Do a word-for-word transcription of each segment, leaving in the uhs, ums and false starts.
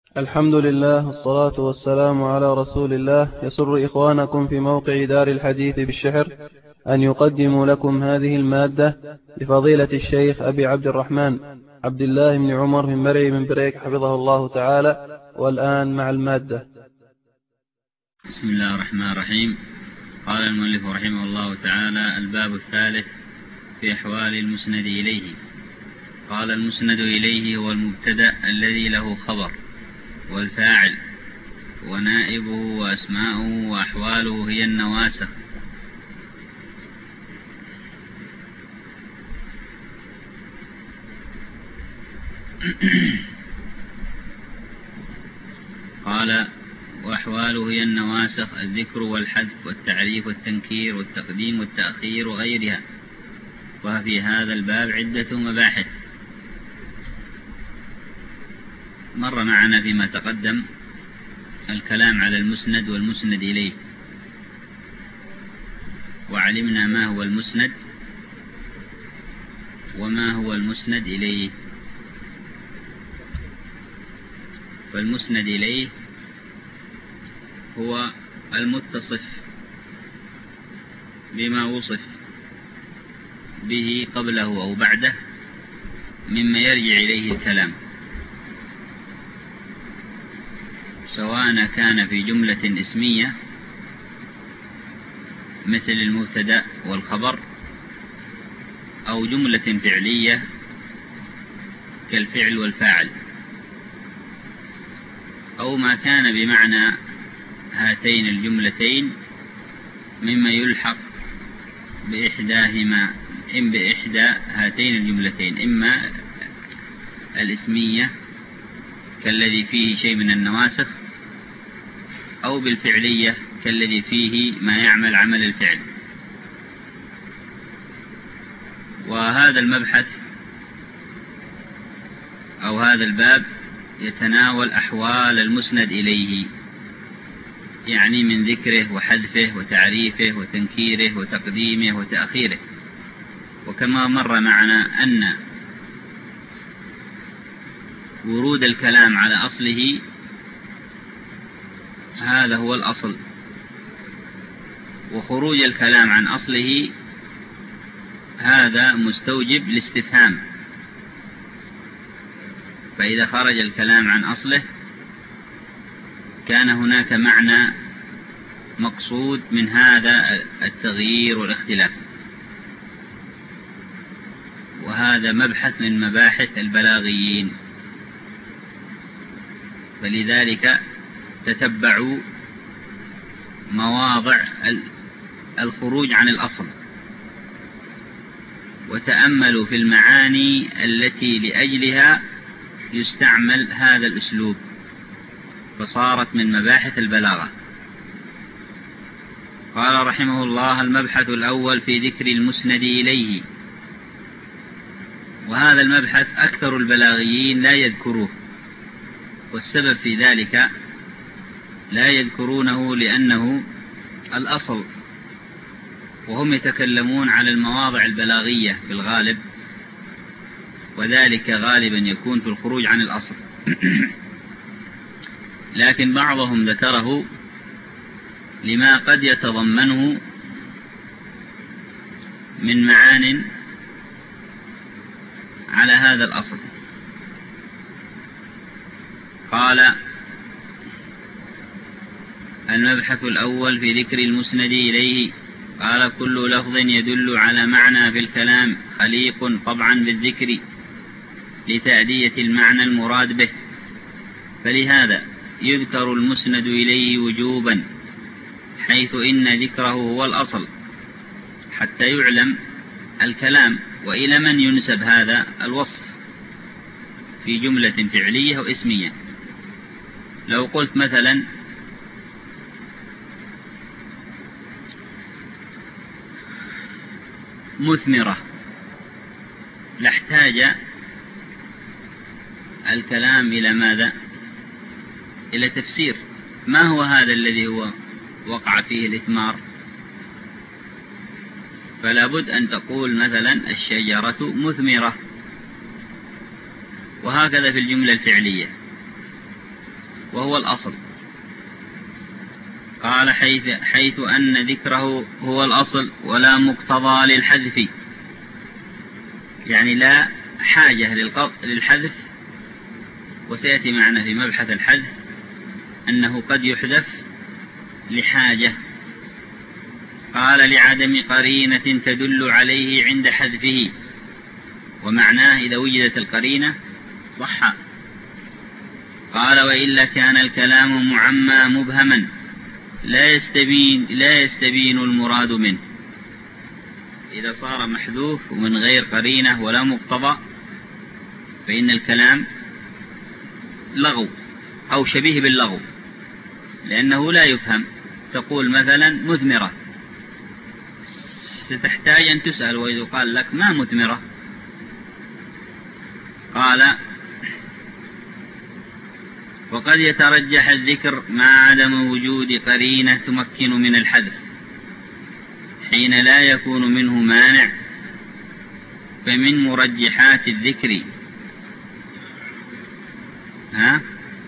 الحمد لله والصلاة والسلام على رسول الله. يسر إخوانكم في موقع دار الحديث بالشحر أن يقدموا لكم هذه المادة لفضيلة الشيخ أبي عبد الرحمن عبد الله بن عمر من مرعي من بريك حفظه الله تعالى. والآن مع المادة. بسم الله الرحمن الرحيم. قال المؤلف رحمه الله تعالى: الباب الثالث في أحوال المسند إليه. قال: المسند إليه هو المبتدأ الذي له خبر والفاعل ونائبه وأسماؤه وأحواله هي النواسخ. قال: وأحواله هي النواسخ: الذكر والحذف والتعريف والتنكير والتقديم والتأخير وغيرها. وفي هذا الباب عدة مباحث. مر معنا فيما تقدم الكلام على المسند والمسند إليه، وعلمنا ما هو المسند وما هو المسند إليه. فالمسند إليه هو المتصف بما وصف به قبله أو بعده مما يرجع إليه الكلام، سواء كان في جملة اسمية مثل المبتدأ والخبر، أو جملة فعلية كالفعل والفاعل، أو ما كان بمعنى هاتين الجملتين مما يلحق بإحداهما إن بإحدى هاتين الجملتين، إما الاسمية كالذي فيه شيء من النواسخ، أو بالفعلية كالذي فيه ما يعمل عمل الفعل. وهذا المبحث أو هذا الباب يتناول أحوال المسند إليه، يعني من ذكره وحذفه وتعريفه وتنكيره وتقديمه وتأخيره. وكما مر معنا أن ورود الكلام على أصله هذا هو الأصل، وخروج الكلام عن أصله هذا مستوجب الاستفهام. فإذا خرج الكلام عن أصله كان هناك معنى مقصود من هذا التغيير والاختلاف، وهذا مبحث من مباحث البلاغيين. فلذلك تتبعوا مواضع الخروج عن الأصل، وتأملوا في المعاني التي لأجلها يستعمل هذا الأسلوب، فصارت من مباحث البلاغة. قال رحمه الله: المبحث الأول في ذكر المسند إليه. وهذا المبحث أكثر البلاغيين لا يذكروه، والسبب في ذلك لا يذكرونه لأنه الأصل، وهم يتكلمون على المواضع البلاغية في الغالب، وذلك غالبا يكون في الخروج عن الأصل. لكن بعضهم ذكره لما قد يتضمنه من معان على هذا الأصل. قال: المبحث الأول في ذكر المسند إليه. قال: كل لفظ يدل على معنى في الكلام خليق طبعا بالذكر لتأدية المعنى المراد به، فلهذا يذكر المسند إليه وجوبا، حيث إن ذكره هو الأصل حتى يعلم الكلام وإلى من ينسب هذا الوصف في جملة فعلية أو اسمية. لو قلت مثلا: مثمرة، لاحتاج الكلام إلى ماذا؟ إلى تفسير. ما هو هذا الذي هو وقع فيه الإثمار؟ فلا بد أن تقول مثلا: الشجرة مثمرة. وهكذا في الجملة الفعلية. وهو الأصل. قال حيث, حيث أن ذكره هو الأصل ولا مقتضى للحذف، يعني لا حاجة للحذف. وسيأتي معنا في مبحث الحذف أنه قد يحذف لحاجة. قال لعدم قرينة تدل عليه عند حذفه، ومعناه إذا وجدت القرينة صح. قال وإلا كان الكلام معمى مبهما لا يستبين, لا يستبين المراد منه. إذا صار محذوف ومن غير قرينة ولا مقتضى فإن الكلام لغو أو شبيه باللغو، لأنه لا يفهم. تقول مثلا مثمرة، ستحتاج أن تسأل وإذا قال لك ما مثمرة؟ قال وقد يترجح الذكر مع عدم وجود قرينة تمكن من الحذف حين لا يكون منه مانع، فمن مرجحات الذكر ها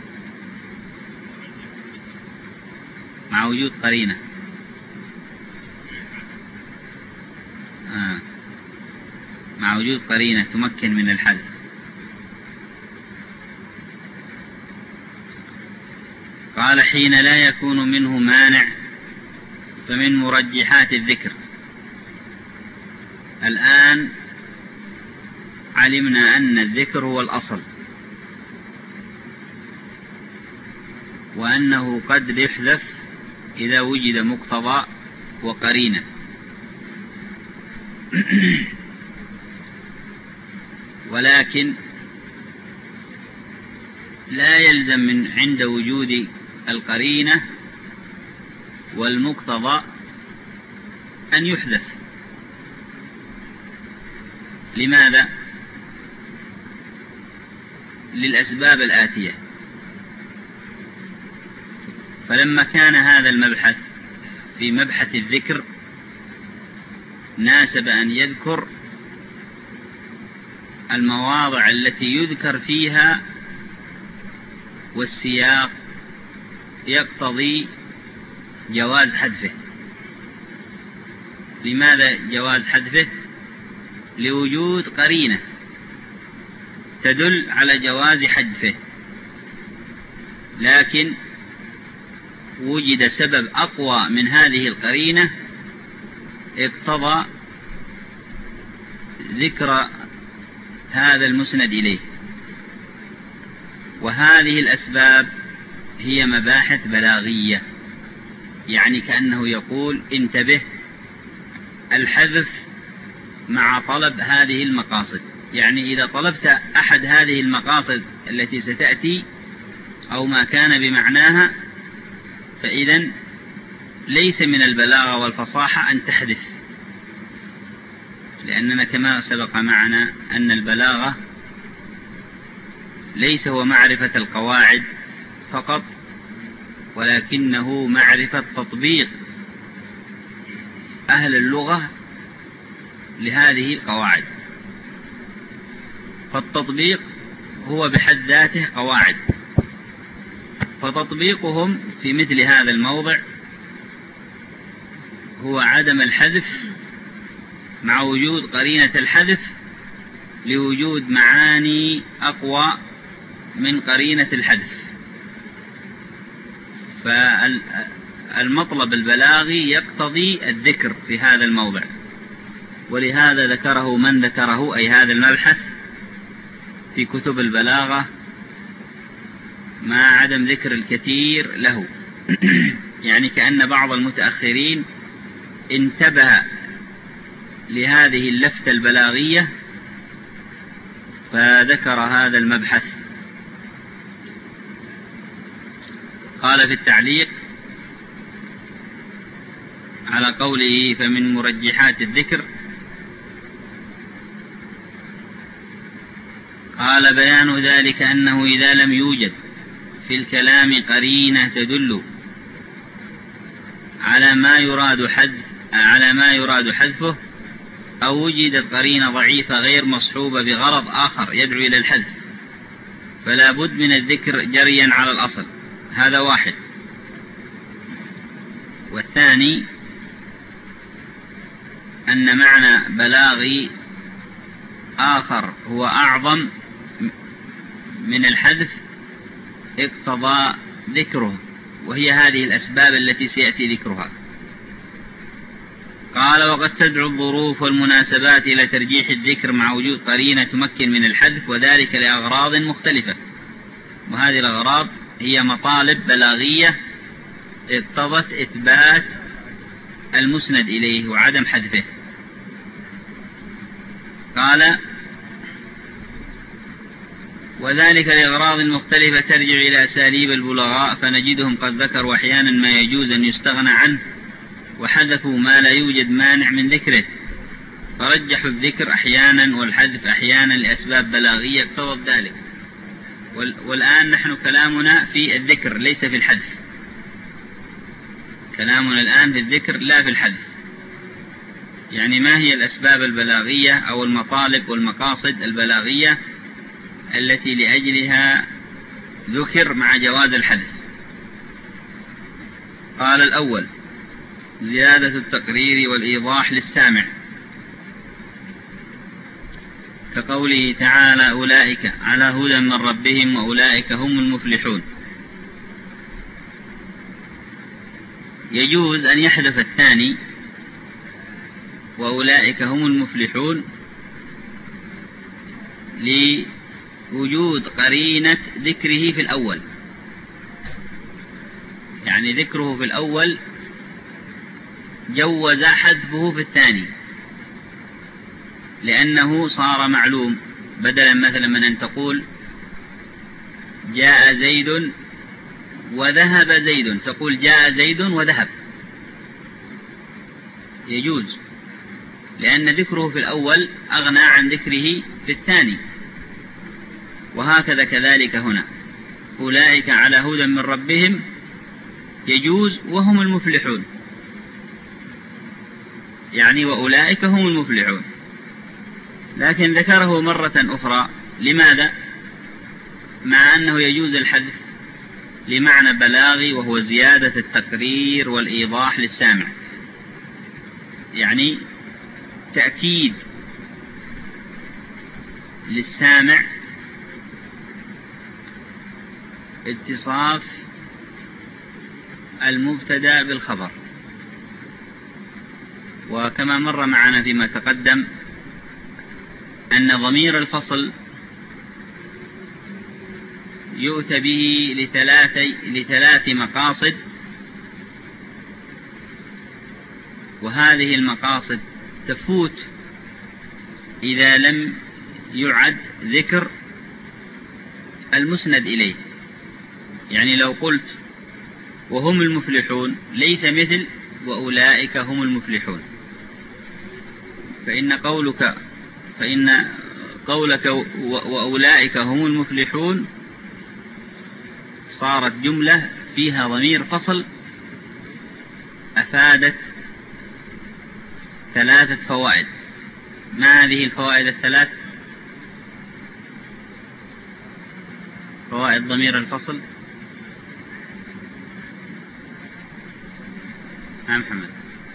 مع وجود قرينة آه. مع وجود قرينة تمكن من الحذف. قال حين لا يكون منه مانع فمن مرجحات الذكر. الآن علمنا أن الذكر هو الأصل، وأنه قد يحذف إذا وجد مقتضى وقرينة. ولكن لا يلزم من عند وجود القرينة والمقتضى أن يحذف. لماذا؟ للأسباب الآتية. فلما كان هذا المبحث في مبحث الذكر ناسب أن يذكر المواضع التي يذكر فيها والسياق يقتضي جواز حذفه. لماذا جواز حذفه؟ لوجود قرينة تدل على جواز حذفه، لكن وجد سبب أقوى من هذه القرينة اقتضى ذكر هذا المسند إليه. وهذه الأسباب هي مباحث بلاغية، يعني كأنه يقول انتبه، الحذف مع طلب هذه المقاصد. يعني إذا طلبت أحد هذه المقاصد التي ستأتي أو ما كان بمعناها فإذن ليس من البلاغة والفصاحة أن تحذف، لأننا كما سبق معنا أن البلاغة ليس هو معرفة القواعد فقط، ولكنه معرفة تطبيق أهل اللغة لهذه القواعد. فالتطبيق هو بحد ذاته قواعد، فتطبيقهم في مثل هذا الموضع هو عدم الحذف مع وجود قرينة الحذف لوجود معاني أقوى من قرينة الحذف. فالمطلب البلاغي يقتضي الذكر في هذا الموضع، ولهذا ذكره من ذكره، أي هذا المبحث في كتب البلاغة، مع عدم ذكر الكثير له. يعني كأن بعض المتأخرين انتبه لهذه اللفتة البلاغية فذكر هذا المبحث. قال في التعليق على قوله فمن مرجحات الذكر، قال بيان ذلك أنه إذا لم يوجد في الكلام قرينة تدل على ما يراد حذف على ما يراد حذفه، أو وجدت قرينة ضعيفة غير مصحوبة بغرض آخر يدعو إلى الحذف، فلا بد من الذكر جريا على الأصل. هذا واحد. والثاني أن معنى بلاغي آخر هو أعظم من الحذف اقتضى ذكره، وهي هذه الأسباب التي سيأتي ذكرها. قال: وقد تدعو الظروف والمناسبات إلى ترجيح الذكر مع وجود قرينة تمكن من الحذف، وذلك لأغراض مختلفة، وهذه الأغراض هي مطالب بلاغية اقتضت إثبات المسند إليه وعدم حذفه. قال: وذلك لأغراض مختلفة ترجع إلى أساليب البلغاء، فنجدهم قد ذكروا أحيانا ما يجوز أن يستغنى عنه، وحذفوا ما لا يوجد مانع من ذكره، فرجحوا الذكر أحيانا والحذف أحيانا لأسباب بلاغية اقتضت ذلك. والآن نحن كلامنا في الذكر ليس في الحذف، كلامنا الآن في الذكر لا في الحذف. يعني ما هي الأسباب البلاغية أو المطالب والمقاصد البلاغية التي لأجلها ذكر مع جواز الحذف؟ قال: الأول زيادة التقرير والإيضاح للسامع، كقوله تعالى: أولئك على هدى من ربهم وأولئك هم المفلحون. يجوز أن يحذف الثاني وأولئك هم المفلحون لوجود قرينة ذكره في الأول، يعني ذكره في الأول جوز حذفه في الثاني، لأنه صار معلوم، بدلا مثلا من أن تقول جاء زيد وذهب زيد، تقول جاء زيد وذهب، يجوز، لأن ذكره في الأول أغنى عن ذكره في الثاني. وهكذا كذلك هنا، أولئك على هدى من ربهم يجوز وهم المفلحون، يعني وأولئك هم المفلحون، لكن ذكره مرة أخرى. لماذا؟ مع أنه يجوز الحذف لمعنى بلاغي، وهو زيادة التقرير والإيضاح للسامع، يعني تأكيد للسامع اتصاف المبتدأ بالخبر. وكما مر معنا فيما تقدم أن ضمير الفصل يؤتى به لثلاث, لثلاث مقاصد، وهذه المقاصد تفوت إذا لم يعد ذكر المسند إليه. يعني لو قلت وهم المفلحون ليس مثل وأولئك هم المفلحون، فإن قولك فإن قولك وأولئك هم المفلحون صارت جملة فيها ضمير فصل أفادت ثلاثة فوائد. ما هذه الفوائد الثلاث؟ فوائد ضمير الفصل. ها محمد؟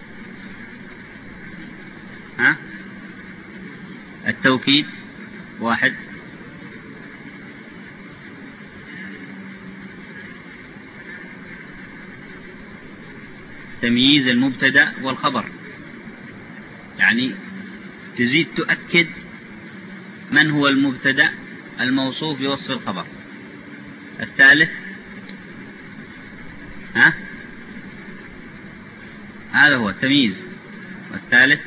ها؟ التوكيد واحد، تمييز المبتدأ والخبر، يعني تزيد تؤكد من هو المبتدأ الموصوف بوصف الخبر. الثالث ها؟ هذا هو التمييز. والثالث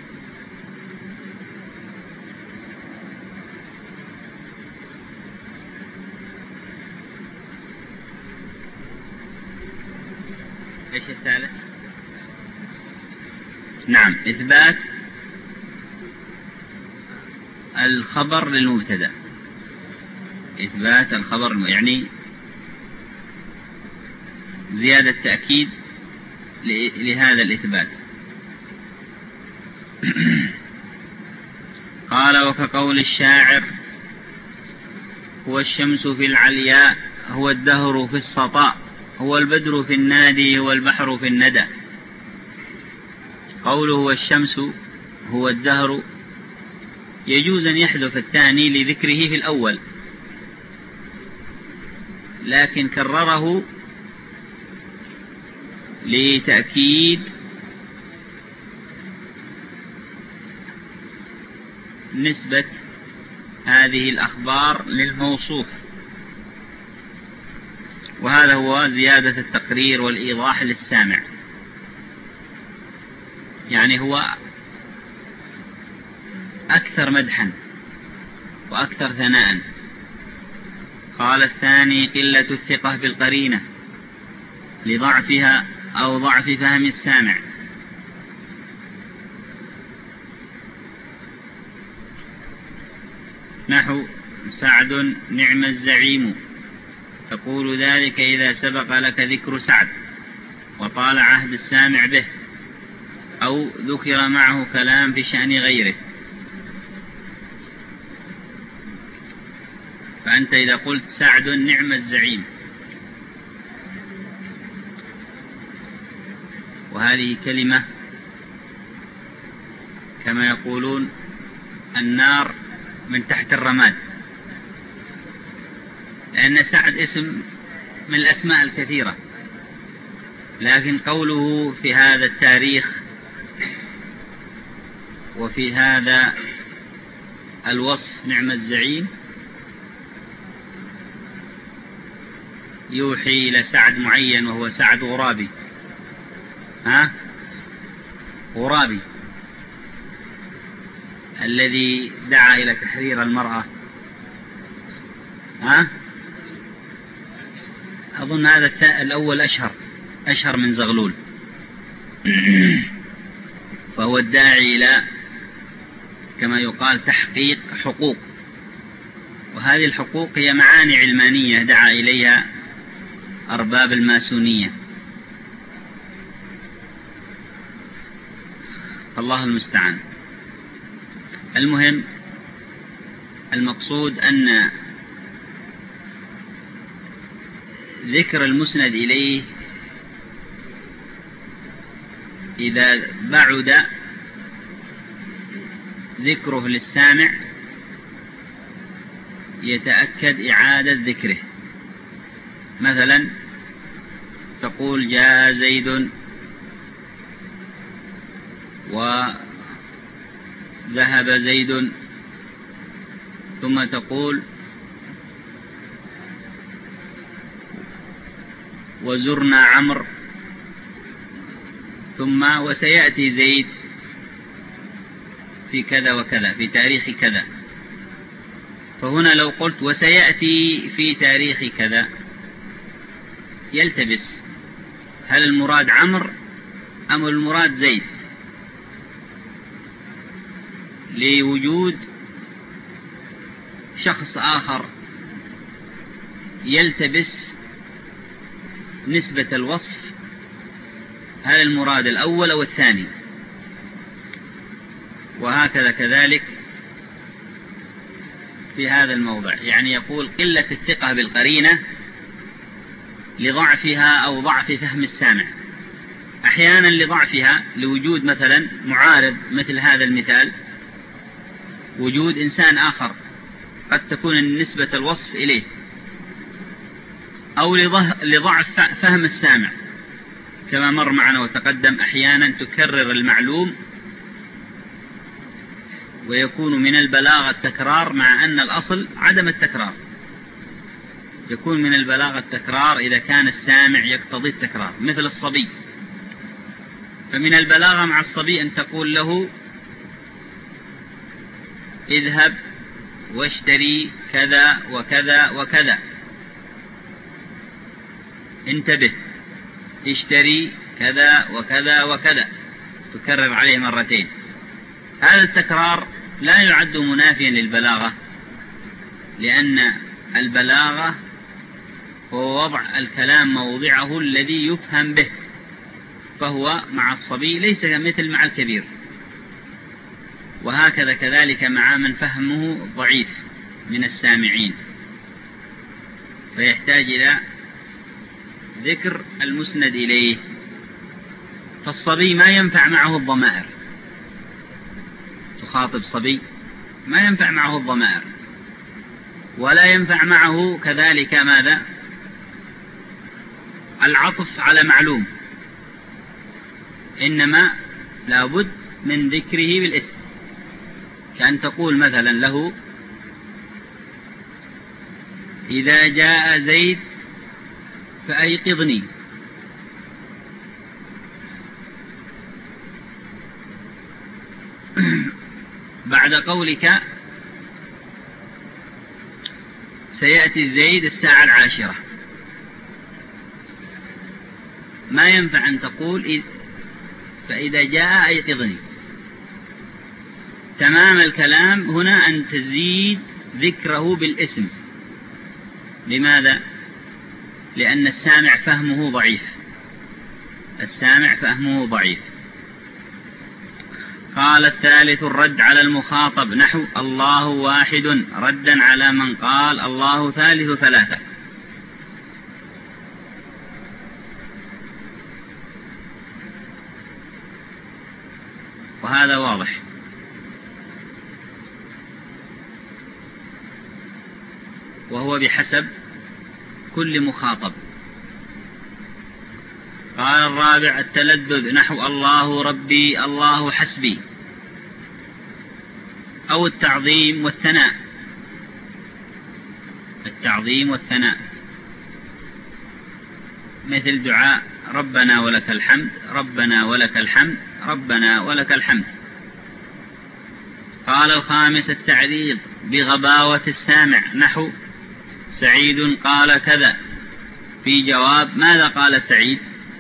ايش الثالث؟ نعم، إثبات الخبر للمبتدأ، إثبات الخبر، يعني زيادة تأكيد لهذا الإثبات. قال: وكقول الشاعر: هو الشمس في العلياء، هو الدهر في السطاء. هو البدر في النادي هو البحر في الندى. قوله والشمس هو الدهر يجوز أن يحذف الثاني لذكره في الأول، لكن كرره لتأكيد نسبة هذه الأخبار للموصوف، وهذا هو زيادة التقرير والإيضاح للسامع. يعني هو أكثر مدحا وأكثر ثناء. قال الثاني قلة الثقة بالقرينة لضعفها أو ضعف فهم السامع. نحو سعد نعم الزعيم، تقول ذلك إذا سبق لك ذكر سعد وطال عهد السامع به، أو ذكر معه كلام في شأن غيره. فأنت إذا قلت سعد نعم الزعيم، وهذه كلمة كما يقولون النار من تحت الرماد، لأن سعد اسم من الأسماء الكثيرة، لكن قوله في هذا التاريخ وفي هذا الوصف نعم الزعيم يوحي إلى سعد معين، وهو سعد غرابي. ها غرابي الذي دعا إلى تحرير المرأة. ها أظن هذا الأول أشهر أشهر من زغلول. فهو الداعي إلى كما يقال تحقيق حقوق، وهذه الحقوق هي معاني علمانية دعا إليها أرباب الماسونية. الله المستعان. المهم المقصود أن ذكر المسند إليه إذا بعد ذكره للسامع يتأكد إعادة ذكره. مثلا تقول جاء زيد وذهب زيد، ثم تقول وزرنا عمرو، ثم وسيأتي زيد في كذا وكذا في تاريخ كذا. فهنا لو قلت وسيأتي في تاريخ كذا يلتبس، هل المراد عمرو أم المراد زيد؟ لوجود شخص آخر يلتبس نسبة الوصف، هل المراد الأول أو الثاني؟ وهكذا كذلك في هذا الموضع. يعني يقول قلة الثقة بالقرينة لضعفها أو ضعف فهم السامع. أحيانا لضعفها لوجود مثلا معارض، مثل هذا المثال وجود إنسان آخر قد تكون نسبة الوصف إليه، أو لضعف فهم السامع كما مر معنا وتقدم. أحيانا تكرر المعلوم ويكون من البلاغة التكرار، مع أن الأصل عدم التكرار. يكون من البلاغة التكرار إذا كان السامع يقتضي التكرار، مثل الصبي. فمن البلاغة مع الصبي أن تقول له اذهب واشتري كذا وكذا وكذا، انتبه، اشتري كذا وكذا وكذا، تكرر عليه مرتين. هذا التكرار لا يعد منافيا للبلاغة، لأن البلاغة هو وضع الكلام موضعه الذي يفهم به، فهو مع الصبي ليس مثل مع الكبير. وهكذا كذلك مع من فهمه ضعيف من السامعين، فيحتاج إلى ذكر المسند إليه. فالصبي ما ينفع معه الضمائر، تخاطب صبي ما ينفع معه الضمائر، ولا ينفع معه كذلك ماذا؟ العطف على معلوم، إنما لابد من ذكره بالاسم، كأن تقول مثلا له إذا جاء زيد فأيقظني. بعد قولك سيأتي زيد الساعة العاشرة، ما ينفع أن تقول فإذا جاء أيقظني. تمام الكلام هنا أن تزيد ذكره بالاسم. لماذا؟ لأن السامع فهمه ضعيف، السامع فهمه ضعيف. قال الثالث الرد على المخاطب، نحو الله واحد، ردا على من قال الله ثالث ثلاثة. وهذا واضح. وهو بحسب كل مخاطب. قال الرابع التلذذ، نحو الله ربي، الله حسبي، أو التعظيم والثناء، التعظيم والثناء، مثل دعاء ربنا ولك الحمد، ربنا ولك الحمد، ربنا ولك الحمد. قال الخامس التعريض بغباوة السامع، نحو سعيد قال كذا، في جواب ماذا قال سعيد؟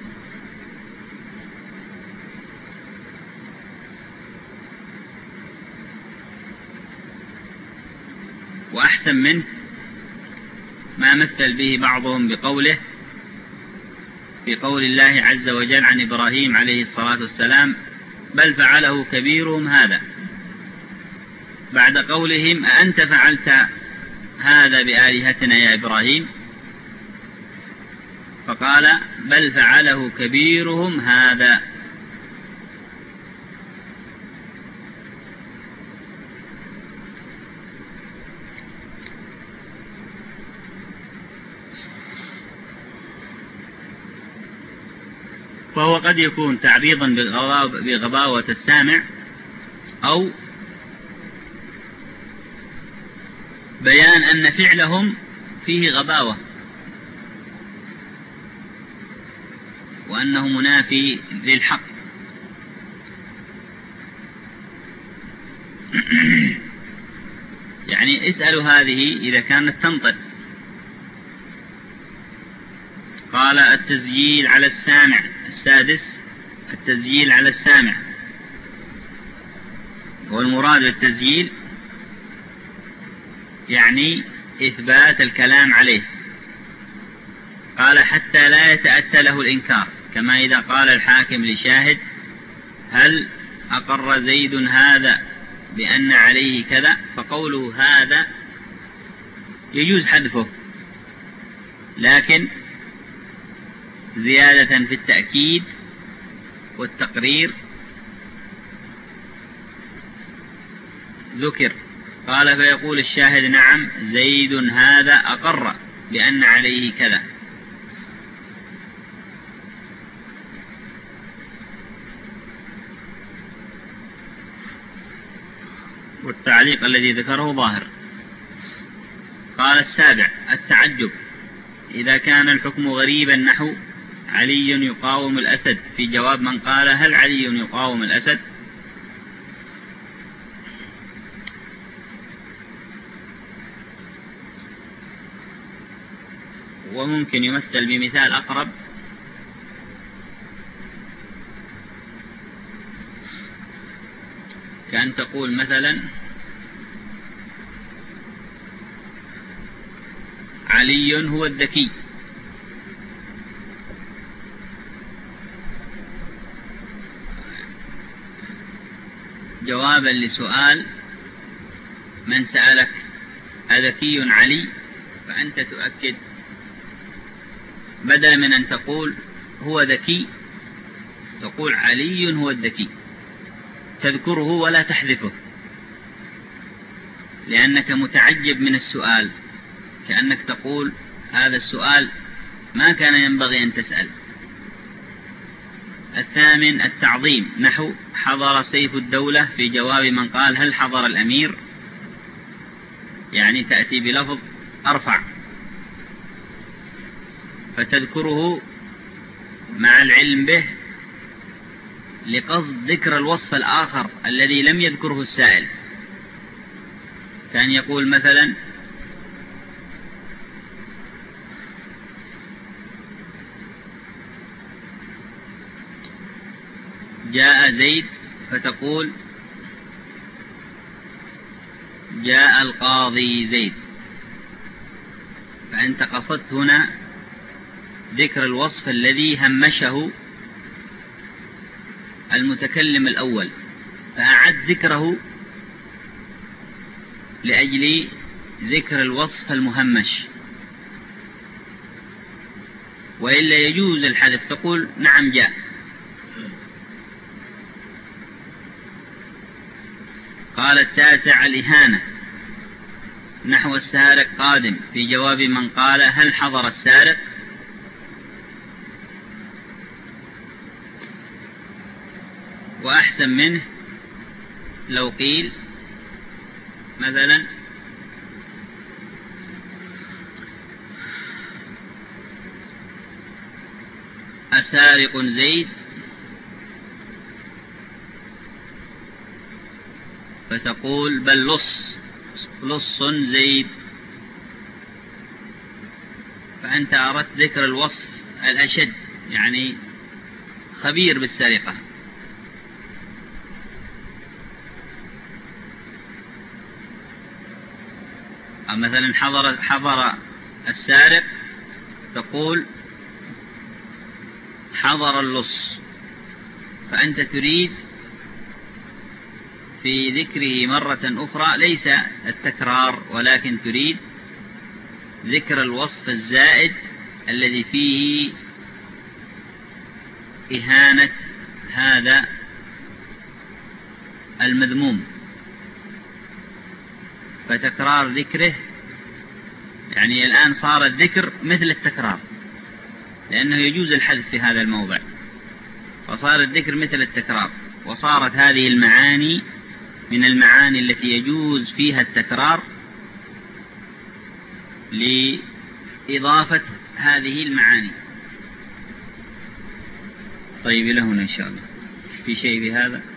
وأحسن منه ما مثل به بعضهم بقوله في قول الله عز وجل عن إبراهيم عليه الصلاة والسلام بل فعله كبيرهم هذا، بعد قولهم أأنت فعلت هذا بآلهتنا يا إبراهيم؟ فقال بل فعله كبيرهم هذا. فهو قد يكون تعريضا بغباوة السامع، أو بيان أن فعلهم فيه غباوة وأنه منافي للحق. يعني اسألوا هذه إذا كانت تنطق. قال التسجيل على السامع، السادس التسجيل على السامع، والمراد بالتسجيل يعني إثبات الكلام عليه. قال حتى لا يتأتى له الإنكار، كما إذا قال الحاكم لشاهد هل أقر زيد هذا بأن عليه كذا، فقوله هذا يجوز حذفه، لكن زيادة في التأكيد والتقرير ذكر. قال فيقول الشاهد نعم زيد هذا أقر بأن عليه كذا. والتعليق الذي ذكره ظاهر. قال السابع التعجب، إذا كان الحكم غريبا، نحو علي يقاوم الأسد، في جواب من قال هل علي يقاوم الأسد؟ وممكن يمثل بمثال أقرب، كأن تقول مثلا علي هو الذكي، جوابا لسؤال من سألك أذكي علي، فأنت تؤكد بدل من أن تقول هو ذكي تقول علي هو الذكي، تذكره ولا تحذفه، لأنك متعجب من السؤال، كأنك تقول هذا السؤال ما كان ينبغي أن تسأل. الثامن التعظيم، نحو حضر سيف الدولة في جواب من قال هل حضر الأمير، يعني تأتي بلفظ أرفع فتذكره مع العلم به لقصد ذكر الوصف الآخر الذي لم يذكره السائل، كان يقول مثلا جاء زيد فتقول جاء القاضي زيد، فأنت قصدت هنا ذكر الوصف الذي همشه المتكلم الأول، فأعد ذكره لأجل ذكر الوصف المهمش، وإلا يجوز الحذف، تقول نعم جاء. قال التاسع الإهانة، نحو السارق قادم في جواب من قال هل حضر السارق، وأحسن منه لو قيل مثلا أسارق زيد فتقول بل لص لص زيد، فأنت أردت ذكر الوصف الأشد، يعني خبير بالسرقة. أو مثلا حضر حضر السارق تقول حضر اللص، فأنت تريد في ذكره مرة أخرى ليس التكرار، ولكن تريد ذكر الوصف الزائد الذي فيه إهانة هذا المذموم، فتكرار ذكره يعني الآن صار الذكر مثل التكرار، لأنه يجوز الحذف في هذا الموضع، فصار الذكر مثل التكرار، وصارت هذه المعاني من المعاني التي يجوز فيها التكرار لإضافة هذه المعاني. طيب إلى هنا إن شاء الله، في شيء بهذا؟